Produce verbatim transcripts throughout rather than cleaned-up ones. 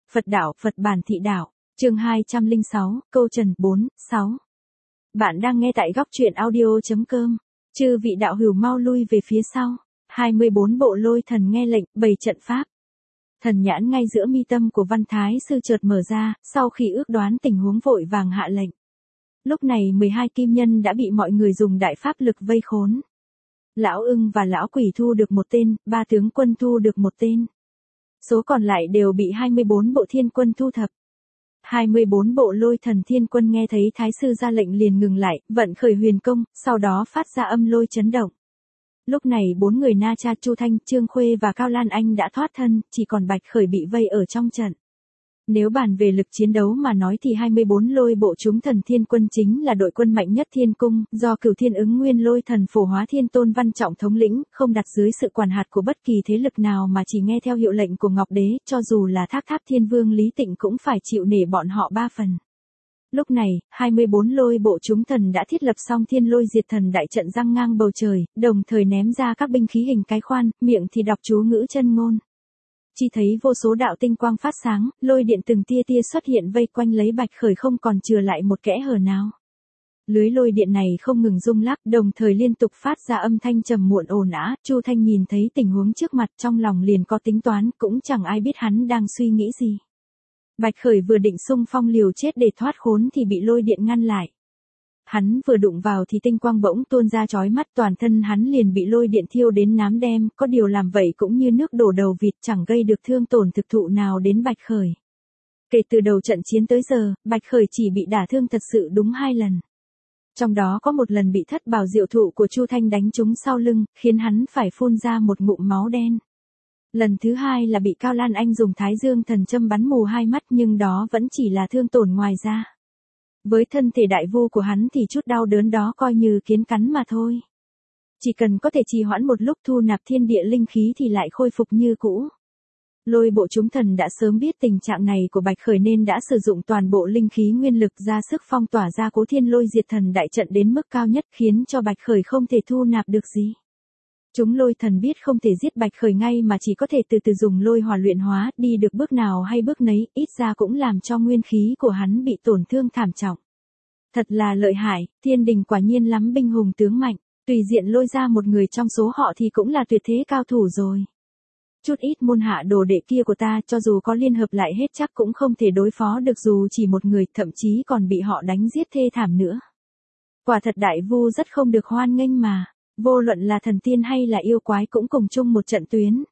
Phật đạo, Phật bản thị đạo, chương hai trăm lẻ sáu, câu trần, bốn, sáu. Bạn đang nghe tại góc truyện audio chấm com. Chư vị đạo hữu mau lui về phía sau. hai mươi bốn bộ lôi thần nghe lệnh, bày trận pháp. Thần nhãn ngay giữa mi tâm của Văn Thái Sư chợt mở ra, sau khi ước đoán tình huống vội vàng hạ lệnh. Lúc này mười hai kim nhân đã bị mọi người dùng đại pháp lực vây khốn. Lão ưng và lão quỷ thu được một tên, ba tướng quân thu được một tên. Số còn lại đều bị hai mươi bốn bộ thiên quân thu thập. hai mươi bốn bộ lôi thần thiên quân nghe thấy Thái Sư ra lệnh liền ngừng lại, vận khởi huyền công, sau đó phát ra âm lôi chấn động. Lúc này bốn người Na Cha, Chu Thanh, Trương Khuê và Cao Lan Anh đã thoát thân, chỉ còn Bạch Khởi bị vây ở trong trận. Nếu bàn về lực chiến đấu mà nói thì hai mươi bốn lôi bộ chúng thần thiên quân chính là đội quân mạnh nhất thiên cung, do Cửu Thiên Ứng Nguyên lôi thần Phổ Hóa Thiên Tôn Văn Trọng thống lĩnh, không đặt dưới sự quản hạt của bất kỳ thế lực nào mà chỉ nghe theo hiệu lệnh của Ngọc Đế, cho dù là Tháp Tháp Thiên Vương Lý Tịnh cũng phải chịu nể bọn họ ba phần. Lúc này, hai mươi bốn lôi bộ chúng thần đã thiết lập xong Thiên Lôi Diệt Thần đại trận giăng ngang bầu trời, đồng thời ném ra các binh khí hình cái khoan, miệng thì đọc chú ngữ chân ngôn. Chỉ thấy vô số đạo tinh quang phát sáng, lôi điện từng tia tia xuất hiện vây quanh lấy Bạch Khởi không còn chừa lại một kẽ hở nào. Lưới lôi điện này không ngừng rung lắc, đồng thời liên tục phát ra âm thanh trầm muộn ồn ào. Chu Thanh nhìn thấy tình huống trước mặt trong lòng liền có tính toán, cũng chẳng ai biết hắn đang suy nghĩ gì. Bạch Khởi vừa định xung phong liều chết để thoát khốn thì bị lôi điện ngăn lại. Hắn vừa đụng vào thì tinh quang bỗng tuôn ra chói mắt, toàn thân hắn liền bị lôi điện thiêu đến nám đen, có điều làm vậy cũng như nước đổ đầu vịt, chẳng gây được thương tổn thực thụ nào đến Bạch Khởi. Kể từ đầu trận chiến tới giờ, Bạch Khởi chỉ bị đả thương thật sự đúng hai lần. Trong đó có một lần bị thất bảo diệu thụ của Chu Thanh đánh trúng sau lưng, khiến hắn phải phun ra một ngụm máu đen. Lần thứ hai là bị Cao Lan Anh dùng Thái Dương thần châm bắn mù hai mắt, nhưng đó vẫn chỉ là thương tổn ngoài da. Với thân thể đại vu của hắn thì chút đau đớn đó coi như kiến cắn mà thôi. Chỉ cần có thể trì hoãn một lúc thu nạp thiên địa linh khí thì lại khôi phục như cũ. Lôi bộ chúng thần đã sớm biết tình trạng này của Bạch Khởi nên đã sử dụng toàn bộ linh khí nguyên lực ra sức phong tỏa ra cố Thiên Lôi Diệt Thần đại trận đến mức cao nhất, khiến cho Bạch Khởi không thể thu nạp được gì. Chúng lôi thần biết không thể giết Bạch Khởi ngay mà chỉ có thể từ từ dùng lôi hỏa luyện hóa, đi được bước nào hay bước nấy, ít ra cũng làm cho nguyên khí của hắn bị tổn thương thảm trọng. Thật là lợi hại, thiên đình quả nhiên lắm binh hùng tướng mạnh, tùy diện lôi ra một người trong số họ thì cũng là tuyệt thế cao thủ rồi. Chút ít môn hạ đồ đệ kia của ta cho dù có liên hợp lại hết chắc cũng không thể đối phó được dù chỉ một người, thậm chí còn bị họ đánh giết thê thảm nữa. Quả thật đại vu rất không được hoan nghênh mà. Vô luận là thần tiên hay là yêu quái cũng cùng chung một trận tuyến.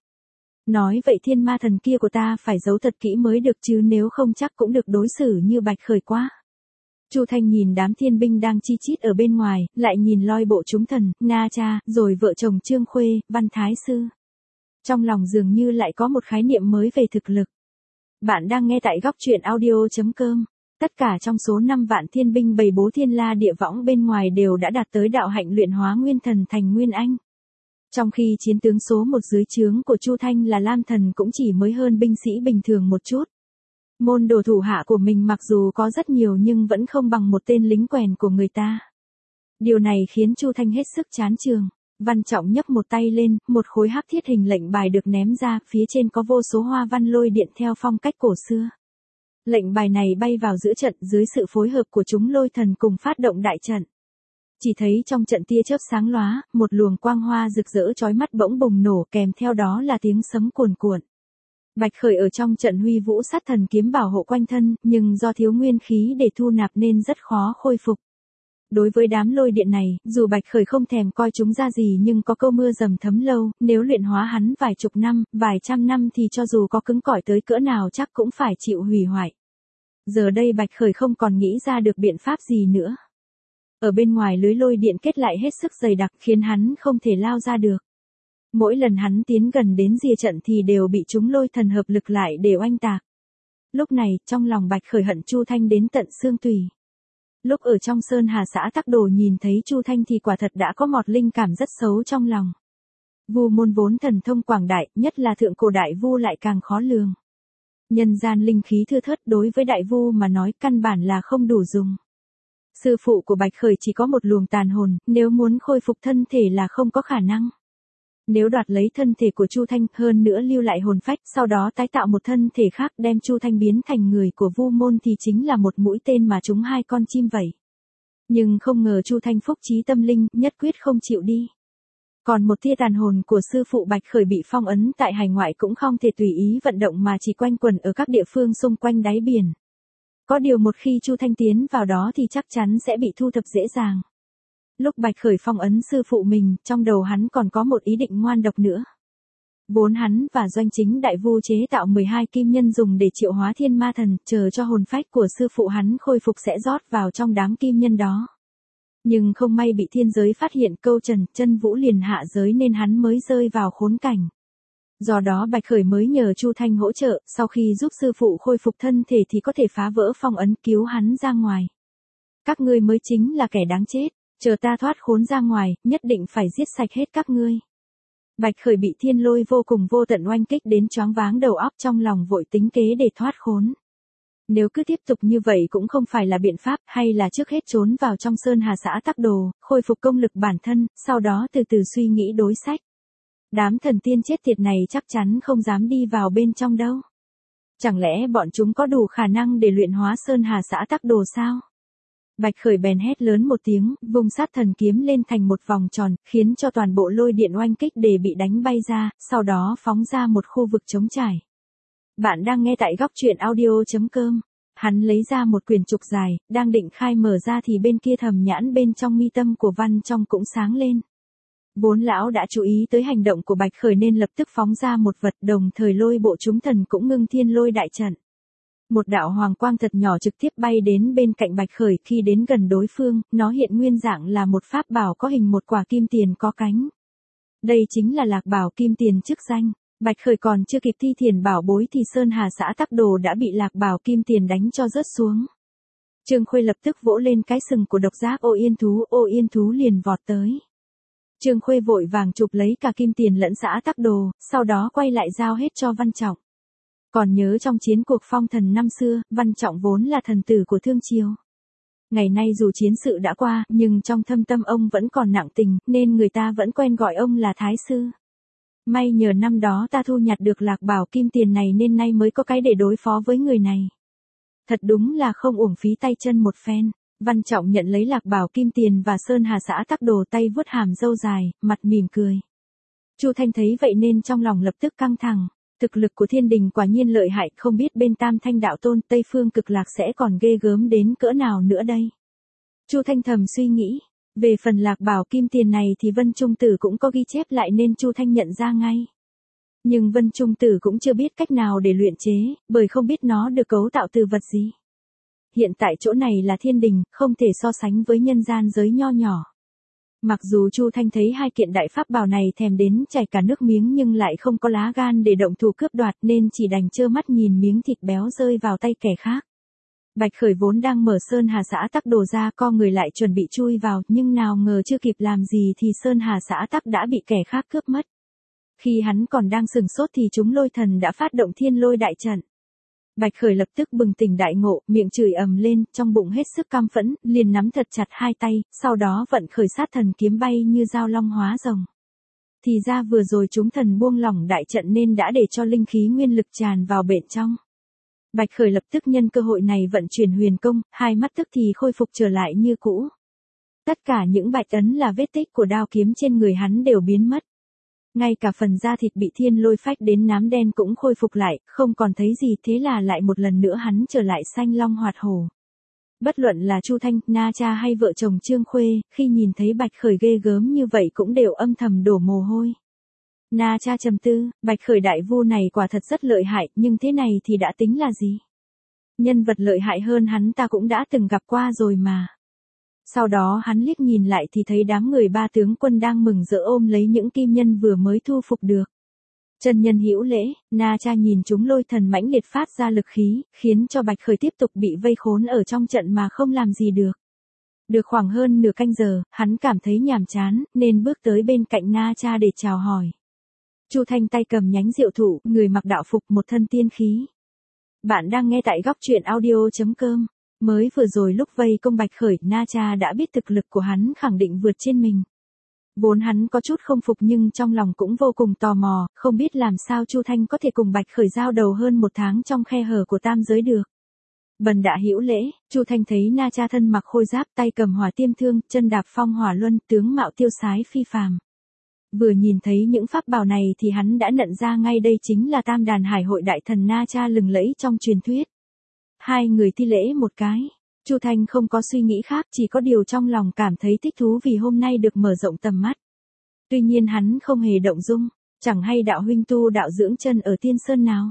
Nói vậy thiên ma thần kia của ta phải giấu thật kỹ mới được chứ nếu không chắc cũng được đối xử như Bạch Khởi quá. Chu Thanh nhìn đám thiên binh đang chi chít ở bên ngoài, lại nhìn lôi bộ chúng thần, Na Cha, rồi vợ chồng Trương Khuê, Văn Thái Sư. Trong lòng dường như lại có một khái niệm mới về thực lực. Bạn đang nghe tại góc truyện audio chấm com. Tất cả trong số năm vạn thiên binh bầy bố thiên la địa võng bên ngoài đều đã đạt tới đạo hạnh luyện hóa nguyên thần thành nguyên anh. Trong khi chiến tướng số một dưới trướng của Chu Thanh là Lam Thần cũng chỉ mới hơn binh sĩ bình thường một chút. Môn đồ thủ hạ của mình mặc dù có rất nhiều nhưng vẫn không bằng một tên lính quèn của người ta. Điều này khiến Chu Thanh hết sức chán chường. Văn Trọng nhấc một tay lên, một khối hắc thiết hình lệnh bài được ném ra, phía trên có vô số hoa văn lôi điện theo phong cách cổ xưa. Lệnh bài này bay vào giữa trận dưới sự phối hợp của chúng lôi thần cùng phát động đại trận. Chỉ thấy trong trận tia chớp sáng lóa, một luồng quang hoa rực rỡ chói mắt bỗng bùng nổ, kèm theo đó là tiếng sấm cuồn cuộn. Bạch Khởi ở trong trận huy vũ sát thần kiếm bảo hộ quanh thân, nhưng do thiếu nguyên khí để thu nạp nên rất khó khôi phục. Đối với đám lôi điện này, dù Bạch Khởi không thèm coi chúng ra gì nhưng có câu mưa dầm thấm lâu, nếu luyện hóa hắn vài chục năm, vài trăm năm thì cho dù có cứng cỏi tới cỡ nào chắc cũng phải chịu hủy hoại. Giờ đây Bạch Khởi không còn nghĩ ra được biện pháp gì nữa. Ở bên ngoài lưới lôi điện kết lại hết sức dày đặc khiến hắn không thể lao ra được. Mỗi lần hắn tiến gần đến rìa trận thì đều bị chúng lôi thần hợp lực lại để oanh tạc. Lúc này, trong lòng Bạch Khởi hận Chu Thanh đến tận xương tủy. Lúc ở trong Sơn Hà xã Tắc Đồ nhìn thấy Chu Thanh thì quả thật đã có một linh cảm rất xấu trong lòng. Vu môn vốn thần thông quảng đại, nhất là thượng cổ đại vu lại càng khó lường. Nhân gian linh khí thưa thớt đối với đại vu mà nói căn bản là không đủ dùng. Sư phụ của Bạch Khởi chỉ có một luồng tàn hồn, nếu muốn khôi phục thân thể là không có khả năng. Nếu đoạt lấy thân thể của Chu Thanh, hơn nữa lưu lại hồn phách, sau đó tái tạo một thân thể khác đem Chu Thanh biến thành người của Vu môn thì chính là một mũi tên mà trúng hai con chim vậy. Nhưng không ngờ Chu Thanh phúc trí tâm linh, nhất quyết không chịu đi. Còn một tia tàn hồn của sư phụ Bạch Khởi bị phong ấn tại hải ngoại cũng không thể tùy ý vận động mà chỉ quanh quẩn ở các địa phương xung quanh đáy biển. Có điều một khi Chu Thanh tiến vào đó thì chắc chắn sẽ bị thu thập dễ dàng. Lúc Bạch Khởi phong ấn sư phụ mình, trong đầu hắn còn có một ý định ngoan độc nữa. Vốn hắn và Doanh Chính Đại Vu chế tạo mười hai kim nhân dùng để triệu hóa thiên ma thần, chờ cho hồn phách của sư phụ hắn khôi phục sẽ rót vào trong đám kim nhân đó. Nhưng không may bị thiên giới phát hiện câu trần, chân vũ liền hạ giới nên hắn mới rơi vào khốn cảnh. Do đó Bạch Khởi mới nhờ Chu Thanh hỗ trợ, sau khi giúp sư phụ khôi phục thân thể thì có thể phá vỡ phong ấn cứu hắn ra ngoài. Các ngươi mới chính là kẻ đáng chết, chờ ta thoát khốn ra ngoài, nhất định phải giết sạch hết các ngươi. Bạch Khởi bị thiên lôi vô cùng vô tận oanh kích đến choáng váng đầu óc, trong lòng vội tính kế để thoát khốn. Nếu cứ tiếp tục như vậy cũng không phải là biện pháp, hay là trước hết trốn vào trong Sơn Hà xã Tắc Đồ, khôi phục công lực bản thân, sau đó từ từ suy nghĩ đối sách. Đám thần tiên chết tiệt này chắc chắn không dám đi vào bên trong đâu. Chẳng lẽ bọn chúng có đủ khả năng để luyện hóa Sơn Hà xã Tắc Đồ sao? Bạch Khởi bèn hét lớn một tiếng, vung sát thần kiếm lên thành một vòng tròn, khiến cho toàn bộ lôi điện oanh kích để bị đánh bay ra, sau đó phóng ra một khu vực trống trải. Bạn đang nghe tại góc truyện audio chấm com. Hắn lấy ra một quyển trục dài, đang định khai mở ra thì bên kia thầm nhãn bên trong mi tâm của Văn Trong cũng sáng lên. Vốn lão đã chú ý tới hành động của Bạch Khởi nên lập tức phóng ra một vật, đồng thời lôi bộ chúng thần cũng ngưng thiên lôi đại trận. Một đạo hoàng quang thật nhỏ trực tiếp bay đến bên cạnh Bạch Khởi, khi đến gần đối phương, nó hiện nguyên dạng là một pháp bảo có hình một quả kim tiền có cánh. Đây chính là Lạc Bảo Kim Tiền chức danh. Bạch Khởi còn chưa kịp thi thiền bảo bối thì Sơn Hà xã Tắc Đồ đã bị Lạc Bảo Kim Tiền đánh cho rớt xuống. Trương Khuê lập tức vỗ lên cái sừng của độc giác ô yên thú, ô yên thú liền vọt tới. Trương Khuê vội vàng chụp lấy cả Kim Tiền lẫn xã Tắc Đồ, sau đó quay lại giao hết cho Văn Trọng. Còn nhớ trong chiến cuộc phong thần năm xưa, Văn Trọng vốn là thần tử của Thương Triều. Ngày nay dù chiến sự đã qua, nhưng trong thâm tâm ông vẫn còn nặng tình, nên người ta vẫn quen gọi ông là Thái Sư. May nhờ năm đó ta thu nhặt được Lạc Bảo Kim Tiền này nên nay mới có cái để đối phó với người này. Thật đúng là không uổng phí tay chân một phen. Văn Trọng nhận lấy Lạc Bảo Kim Tiền và Sơn Hà xã Tắc Đồ, tay vuốt hàm râu dài, mặt mỉm cười. Chu Thanh thấy vậy nên trong lòng lập tức căng thẳng. Thực lực của thiên đình quả nhiên lợi hại, không biết bên Tam Thanh Đạo Tôn Tây Phương Cực Lạc sẽ còn ghê gớm đến cỡ nào nữa đây. Chu Thanh thầm suy nghĩ. Về phần Lạc Bảo Kim Tiền này thì Vân Trung Tử cũng có ghi chép lại nên Chu Thanh nhận ra ngay. Nhưng Vân Trung Tử cũng chưa biết cách nào để luyện chế, bởi không biết nó được cấu tạo từ vật gì. Hiện tại chỗ này là thiên đình, không thể so sánh với nhân gian giới nho nhỏ. Mặc dù Chu Thanh thấy hai kiện đại pháp bảo này thèm đến chảy cả nước miếng nhưng lại không có lá gan để động thủ cướp đoạt nên chỉ đành trơ mắt nhìn miếng thịt béo rơi vào tay kẻ khác. Bạch Khởi vốn đang mở Sơn Hà xã Tắc Đồ ra, co người lại chuẩn bị chui vào, nhưng nào ngờ chưa kịp làm gì thì Sơn Hà xã Tắc đã bị kẻ khác cướp mất. Khi hắn còn đang sừng sốt thì chúng lôi thần đã phát động thiên lôi đại trận. Bạch Khởi lập tức bừng tỉnh đại ngộ, miệng chửi ầm lên, trong bụng hết sức căm phẫn, liền nắm thật chặt hai tay, sau đó vận khởi sát thần kiếm bay như dao long hóa rồng. Thì ra vừa rồi chúng thần buông lỏng đại trận nên đã để cho linh khí nguyên lực tràn vào bên trong. Bạch Khởi lập tức nhân cơ hội này vận chuyển huyền công, hai mắt tức thì khôi phục trở lại như cũ. Tất cả những bạch ấn là vết tích của đao kiếm trên người hắn đều biến mất. Ngay cả phần da thịt bị thiên lôi phách đến nám đen cũng khôi phục lại, không còn thấy gì, thế là lại một lần nữa hắn trở lại xanh long hoạt hổ. Bất luận là Chu Thanh, Na Cha hay vợ chồng Trương Khuê, khi nhìn thấy Bạch Khởi ghê gớm như vậy cũng đều âm thầm đổ mồ hôi. Na Cha trầm tư, Bạch Khởi đại vu này quả thật rất lợi hại, nhưng thế này thì đã tính là gì? Nhân vật lợi hại hơn hắn ta cũng đã từng gặp qua rồi mà. Sau đó hắn liếc nhìn lại thì thấy đám người ba tướng quân đang mừng rỡ ôm lấy những kim nhân vừa mới thu phục được. Chân nhân hữu lễ, Na Cha nhìn chúng lôi thần mãnh liệt phát ra lực khí, khiến cho Bạch Khởi tiếp tục bị vây khốn ở trong trận mà không làm gì được. Được khoảng hơn nửa canh giờ, hắn cảm thấy nhàm chán, nên bước tới bên cạnh Na Cha để chào hỏi. Chu Thanh tay cầm nhánh diệu thụ, người mặc đạo phục, một thân tiên khí. Bạn đang nghe tại góc truyện audio chấm com. Mới vừa rồi lúc vây công Bạch Khởi, Na Cha đã biết thực lực của hắn khẳng định vượt trên mình. Vốn hắn có chút không phục nhưng trong lòng cũng vô cùng tò mò, không biết làm sao Chu Thanh có thể cùng Bạch Khởi giao đầu hơn một tháng trong khe hở của tam giới được. Bần đạo hữu lễ, Chu Thanh thấy Na Cha thân mặc khôi giáp, tay cầm hỏa tiêm thương, chân đạp phong hỏa luân, tướng mạo tiêu sái phi phàm. Vừa nhìn thấy những pháp bảo này thì hắn đã nhận ra ngay đây chính là Tam Đàn Hải Hội đại thần Na Cha lừng lẫy trong truyền thuyết. Hai người thi lễ một cái. Chu Thanh không có suy nghĩ khác, chỉ có điều trong lòng cảm thấy thích thú vì hôm nay được mở rộng tầm mắt. Tuy nhiên hắn không hề động dung, chẳng hay đạo huynh tu đạo dưỡng chân ở Tiên Sơn nào.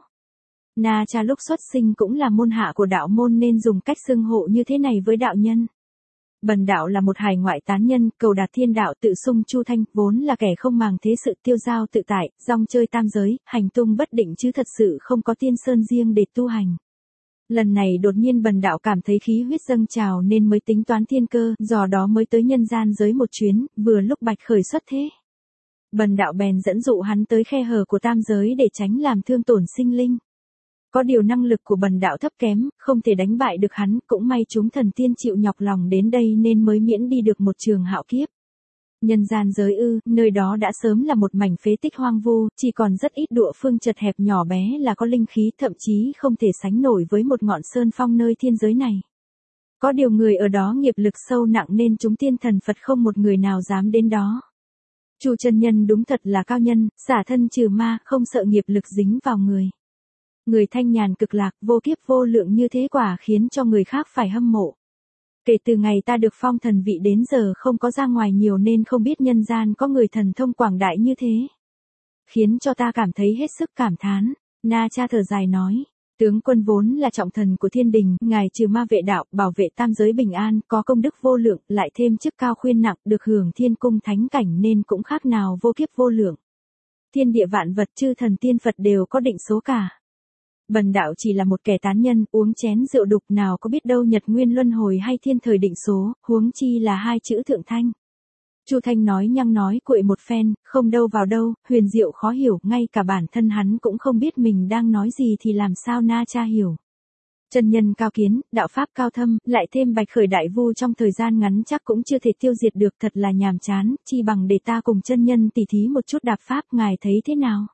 Na Cha lúc xuất sinh cũng là môn hạ của đạo môn nên dùng cách xưng hộ như thế này với đạo nhân. Bần đạo là một hải ngoại tán nhân, cầu đạt thiên đạo, tự xưng Chu Thanh, vốn là kẻ không màng thế sự, tiêu dao tự tại, rong chơi tam giới, hành tung bất định chứ thật sự không có tiên sơn riêng để tu hành. Lần này đột nhiên bần đạo cảm thấy khí huyết dâng trào nên mới tính toán thiên cơ, do đó mới tới nhân gian giới một chuyến, vừa lúc Bạch Khởi xuất thế. Bần đạo bèn dẫn dụ hắn tới khe hở của tam giới để tránh làm thương tổn sinh linh. Có điều năng lực của bần đạo thấp kém, không thể đánh bại được hắn, cũng may chúng thần tiên chịu nhọc lòng đến đây nên mới miễn đi được một trường hạo kiếp. Nhân gian giới ư, nơi đó đã sớm là một mảnh phế tích hoang vu, chỉ còn rất ít địa phương chật hẹp nhỏ bé là có linh khí, thậm chí không thể sánh nổi với một ngọn sơn phong nơi thiên giới này. Có điều người ở đó nghiệp lực sâu nặng nên chúng tiên thần Phật không một người nào dám đến đó. Chu chân nhân đúng thật là cao nhân, xả thân trừ ma, không sợ nghiệp lực dính vào người. Người thanh nhàn cực lạc, vô kiếp vô lượng như thế quả khiến cho người khác phải hâm mộ. Kể từ ngày ta được phong thần vị đến giờ không có ra ngoài nhiều nên không biết nhân gian có người thần thông quảng đại như thế. Khiến cho ta cảm thấy hết sức cảm thán. Na Cha thở dài nói, tướng quân vốn là trọng thần của thiên đình, ngài trừ ma vệ đạo, bảo vệ tam giới bình an, có công đức vô lượng, lại thêm chức cao khuyên nặng, được hưởng thiên cung thánh cảnh nên cũng khác nào vô kiếp vô lượng. Thiên địa vạn vật chư thần tiên Phật đều có định số cả. Bần đạo chỉ là một kẻ tán nhân, uống chén rượu đục nào có biết đâu nhật nguyên luân hồi hay thiên thời định số, huống chi là hai chữ thượng thanh. Chu Thanh nói nhăng nói cuội một phen, không đâu vào đâu, huyền diệu khó hiểu, ngay cả bản thân hắn cũng không biết mình đang nói gì thì làm sao Na Cha hiểu. Chân nhân cao kiến, đạo pháp cao thâm, lại thêm Bạch Khởi đại vu trong thời gian ngắn chắc cũng chưa thể tiêu diệt được, thật là nhàm chán, chi bằng để ta cùng chân nhân tỉ thí một chút đạp pháp, ngài thấy thế nào?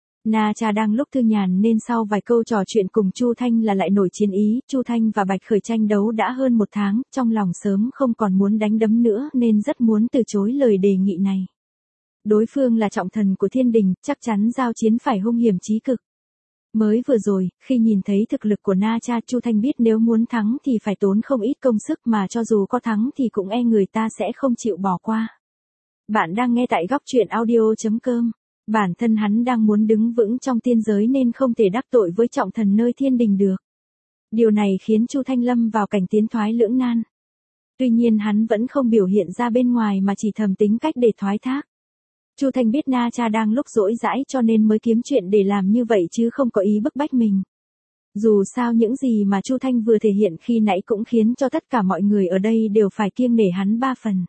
Na Cha đang lúc thư nhàn nên sau vài câu trò chuyện cùng Chu Thanh là lại nổi chiến ý, Chu Thanh và Bạch Khởi tranh đấu đã hơn một tháng, trong lòng sớm không còn muốn đánh đấm nữa nên rất muốn từ chối lời đề nghị này. Đối phương là trọng thần của thiên đình, chắc chắn giao chiến phải hung hiểm chí cực. Mới vừa rồi, khi nhìn thấy thực lực của Na Cha, Chu Thanh biết nếu muốn thắng thì phải tốn không ít công sức mà cho dù có thắng thì cũng e người ta sẽ không chịu bỏ qua. Bạn đang nghe tại góc truyện audio chấm com. Bản thân hắn đang muốn đứng vững trong tiên giới nên không thể đắc tội với trọng thần nơi thiên đình được. Điều này khiến Chu Thanh lâm vào cảnh tiến thoái lưỡng nan. Tuy nhiên hắn vẫn không biểu hiện ra bên ngoài mà chỉ thầm tính cách để thoái thác. Chu Thanh biết Na Cha đang lúc rỗi rãi cho nên mới kiếm chuyện để làm như vậy chứ không có ý bức bách mình. Dù sao những gì mà Chu Thanh vừa thể hiện khi nãy cũng khiến cho tất cả mọi người ở đây đều phải kiêng nể hắn ba phần.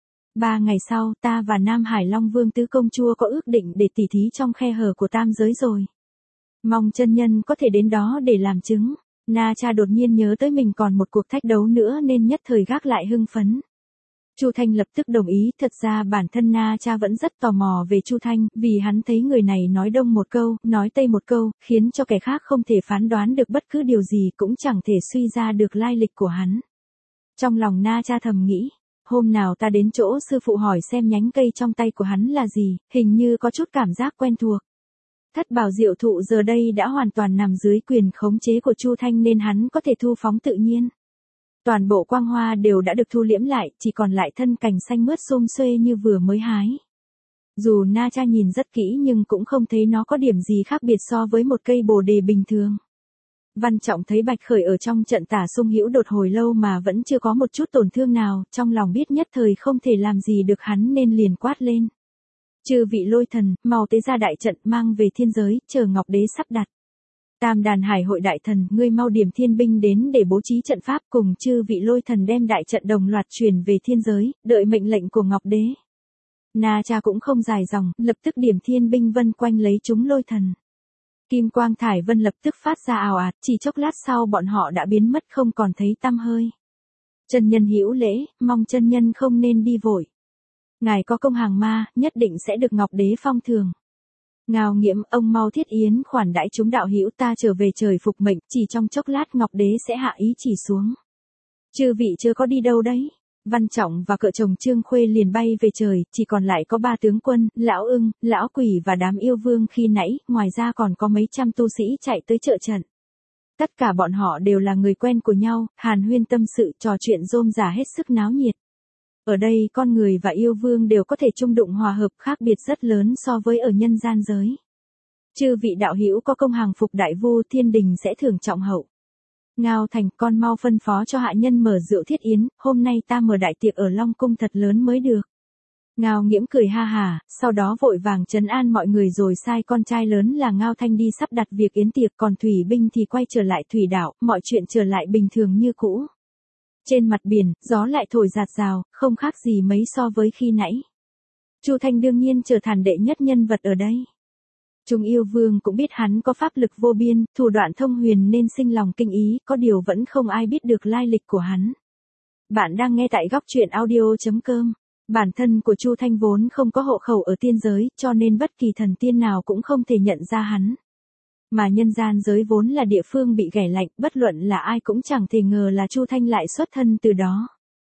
Ba ngày sau, ta và Nam Hải Long Vương Tứ Công Chúa có ước định để tỉ thí trong khe hở của tam giới rồi. Mong chân nhân có thể đến đó để làm chứng. Na Cha đột nhiên nhớ tới mình còn một cuộc thách đấu nữa nên nhất thời gác lại hưng phấn. Chu Thanh lập tức đồng ý, thật ra bản thân Na Cha vẫn rất tò mò về Chu Thanh, vì hắn thấy người này nói đông một câu, nói tây một câu, khiến cho kẻ khác không thể phán đoán được bất cứ điều gì, cũng chẳng thể suy ra được lai lịch của hắn. Trong lòng Na Cha thầm nghĩ, hôm nào ta đến chỗ sư phụ hỏi xem nhánh cây trong tay của hắn là gì, hình như có chút cảm giác quen thuộc. Thất bảo diệu thụ giờ đây đã hoàn toàn nằm dưới quyền khống chế của Chu Thanh nên hắn có thể thu phóng tự nhiên. Toàn bộ quang hoa đều đã được thu liễm lại, chỉ còn lại thân cành xanh mướt xum xuê như vừa mới hái. Dù Na Cha nhìn rất kỹ nhưng cũng không thấy nó có điểm gì khác biệt so với một cây bồ đề bình thường. Văn Trọng thấy Bạch Khởi ở trong trận tả xung hữu đột hồi lâu mà vẫn chưa có một chút tổn thương nào, trong lòng biết nhất thời không thể làm gì được hắn nên liền quát lên. Chư vị lôi thần, mau tế ra đại trận mang về thiên giới, chờ Ngọc Đế sắp đặt. Tam Đàn Hải Hội đại thần, ngươi mau điểm thiên binh đến để bố trí trận pháp cùng chư vị lôi thần đem đại trận đồng loạt truyền về thiên giới, đợi mệnh lệnh của Ngọc Đế. Na Cha cũng không dài dòng, lập tức điểm thiên binh vân quanh lấy chúng lôi thần. Kim quang thải vân lập tức phát ra ào ạt, chỉ chốc lát sau bọn họ đã biến mất không còn thấy tăm hơi. Chân nhân hữu lễ, mong chân nhân không nên đi vội. Ngài có công hàng ma, nhất định sẽ được Ngọc Đế phong thường. Ngao Nghiễm, ông mau thiết yến khoản đãi chúng đạo hữu, ta trở về trời phục mệnh, chỉ trong chốc lát Ngọc Đế sẽ hạ ý chỉ xuống. Chư vị chưa có đi đâu đấy. Văn Trọng và cợ chồng Trương Khuê liền bay về trời, chỉ còn lại có ba tướng quân, Lão Ưng, Lão Quỷ và đám yêu vương khi nãy, ngoài ra còn có mấy trăm tu sĩ chạy tới trợ trận. Tất cả bọn họ đều là người quen của nhau, hàn huyên tâm sự, trò chuyện rôm rả hết sức náo nhiệt. Ở đây con người và yêu vương đều có thể chung đụng hòa hợp, khác biệt rất lớn so với ở nhân gian giới. Chư vị đạo hữu có công hàng phục đại vu, thiên đình sẽ thưởng trọng hậu. Ngao Thành, con mau phân phó cho hạ nhân mở rượu thiết yến, hôm nay ta mở đại tiệc ở Long Cung thật lớn mới được. Ngao Nghiễm cười ha hà, sau đó vội vàng trấn an mọi người rồi sai con trai lớn là Ngao Thanh đi sắp đặt việc yến tiệc, còn Thủy binh thì quay trở lại thủy đảo, mọi chuyện trở lại bình thường như cũ. Trên mặt biển, gió lại thổi rạt rào, không khác gì mấy so với khi nãy. Chu Thanh đương nhiên trở thành đệ nhất nhân vật ở đây. Chúng yêu vương cũng biết hắn có pháp lực vô biên, thủ đoạn thông huyền nên sinh lòng kinh ý, có điều vẫn không ai biết được lai lịch của hắn. Bạn đang nghe tại góc truyện audio chấm com. Bản thân của Chu Thanh vốn không có hộ khẩu ở tiên giới, cho nên bất kỳ thần tiên nào cũng không thể nhận ra hắn. Mà nhân gian giới vốn là địa phương bị ghẻ lạnh, bất luận là ai cũng chẳng thể ngờ là Chu Thanh lại xuất thân từ đó.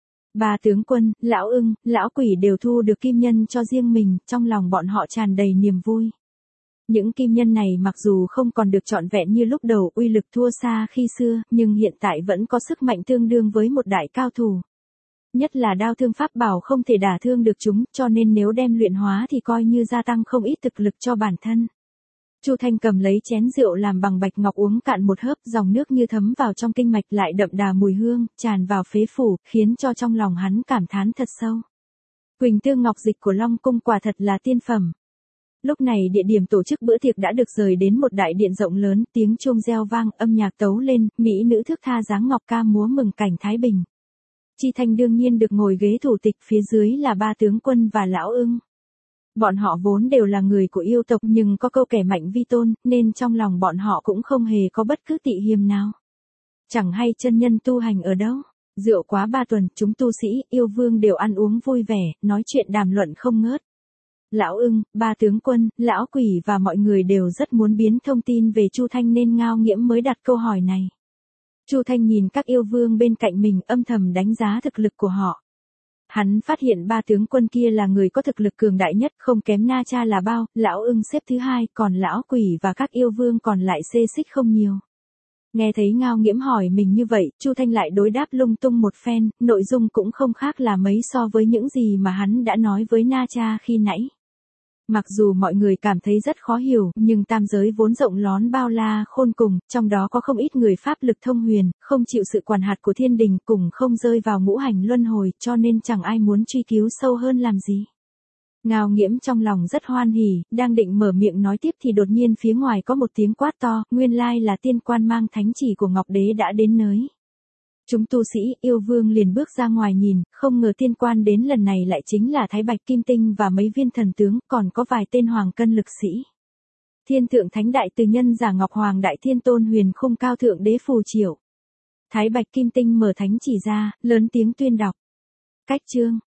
Ba tướng quân, Lão Ưng, Lão Quỷ đều thu được kim nhân cho riêng mình, trong lòng bọn họ tràn đầy niềm vui. Những kim nhân này mặc dù không còn được trọn vẹn như lúc đầu, uy lực thua xa khi xưa, nhưng hiện tại vẫn có sức mạnh tương đương với một đại cao thủ. Nhất là đao thương pháp bảo không thể đả thương được chúng, cho nên nếu đem luyện hóa thì coi như gia tăng không ít thực lực cho bản thân. Chu Thanh cầm lấy chén rượu làm bằng bạch ngọc uống cạn một hớp, dòng nước như thấm vào trong kinh mạch lại đậm đà mùi hương, tràn vào phế phủ, khiến cho trong lòng hắn cảm thán thật sâu. Quỳnh tương ngọc dịch của Long Cung quả thật là tiên phẩm. Lúc này địa điểm tổ chức bữa tiệc đã được rời đến một đại điện rộng lớn, tiếng chuông reo vang, âm nhạc tấu lên, mỹ nữ thước tha dáng ngọc ca múa mừng cảnh thái bình. Chi Thanh đương nhiên được ngồi ghế thủ tịch, phía dưới là ba tướng quân và Lão Ưng. Bọn họ vốn đều là người của yêu tộc nhưng có câu kẻ mạnh vi tôn, nên trong lòng bọn họ cũng không hề có bất cứ tị hiềm nào. Chẳng hay chân nhân tu hành ở đâu. Rượu quá ba tuần, chúng tu sĩ, yêu vương đều ăn uống vui vẻ, nói chuyện đàm luận không ngớt. Lão Ưng, ba tướng quân, Lão Quỷ và mọi người đều rất muốn biến thông tin về Chu Thanh nên Ngao Nghiễm mới đặt câu hỏi này. Chu Thanh nhìn các yêu vương bên cạnh mình, âm thầm đánh giá thực lực của họ. Hắn phát hiện ba tướng quân kia là người có thực lực cường đại nhất, không kém Na Cha là bao, Lão Ưng xếp thứ hai, còn Lão Quỷ và các yêu vương còn lại xê xích không nhiều. Nghe thấy Ngao Nghiễm hỏi mình như vậy, Chu Thanh lại đối đáp lung tung một phen, nội dung cũng không khác là mấy so với những gì mà hắn đã nói với Na Cha khi nãy. Mặc dù mọi người cảm thấy rất khó hiểu, nhưng tam giới vốn rộng lón bao la khôn cùng, trong đó có không ít người pháp lực thông huyền, không chịu sự quản hạt của thiên đình, cùng không rơi vào ngũ hành luân hồi, cho nên chẳng ai muốn truy cứu sâu hơn làm gì. Ngao Nghiễm trong lòng rất hoan hỉ, đang định mở miệng nói tiếp thì đột nhiên phía ngoài có một tiếng quát to, nguyên lai là tiên quan mang thánh chỉ của Ngọc Đế đã đến nơi. Chúng tu sĩ, yêu vương liền bước ra ngoài nhìn, không ngờ tiên quan đến lần này lại chính là Thái Bạch Kim Tinh và mấy viên thần tướng, còn có vài tên hoàng cân lực sĩ. Thiên thượng thánh đại từ nhân giả Ngọc Hoàng Đại Thiên Tôn Huyền Khung Cao Thượng Đế phù triệu. Thái Bạch Kim Tinh mở thánh chỉ ra, lớn tiếng tuyên đọc. Cách chương,